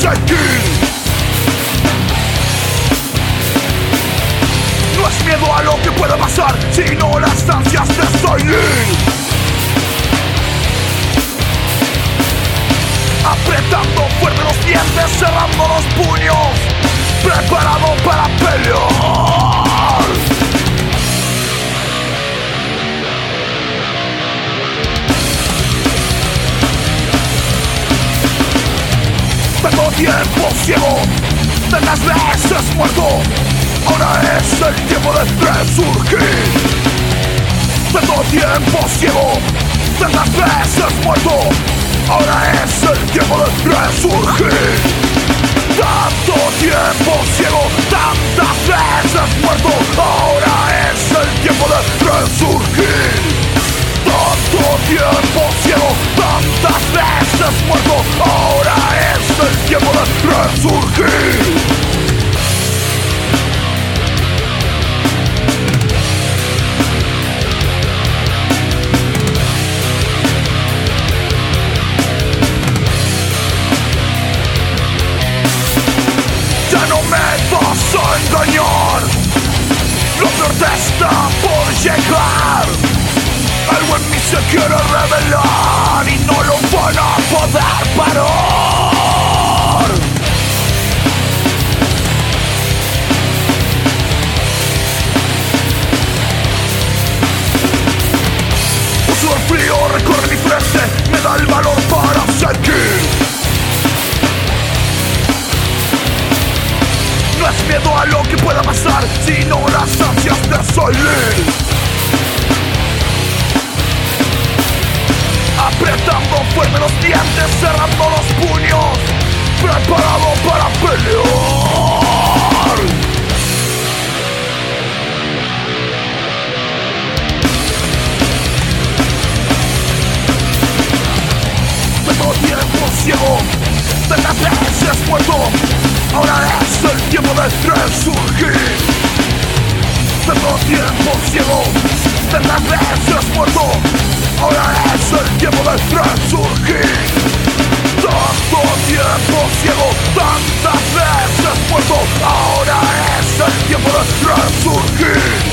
sentir. No es miedo a lo que pueda pasar, sino las ansias de salir. Apretando fuerte los dientes, cerrando los puños, preparado para pelear. Tanto tiempo ciego, tantas veces muerto, ahora es el tiempo de resurgir. Tanto tiempo ciego, tantas veces muerto, ahora es el tiempo de resurgir. Tanto tiempo ciego, tantas veces muerto, ahora es el tiempo de resurgir. Tanto tiempo ciego, tantas veces muerto, ahora es el tiempo de resurgir. Ya no me vas a engañar, lo peor te está por llegar. Algo en mí se quiere revelar y no lo van a poder parar. Un sudor frío recorre mi frente, me da el valor para seguir. No es miedo a lo que pueda pasar, sino las ansias de salir. Apretando fuerte los dientes, cerrando los puños, preparado para pelear. Tanto tiempo ciego, tantas veces muerto, ahora es el tiempo de resurgir. Tanto tiempo ciego, tantas veces muerto, ahora es el tiempo de resurgir. Tanto tiempo ciego, tantas veces muerto, ahora es el tiempo de resurgir.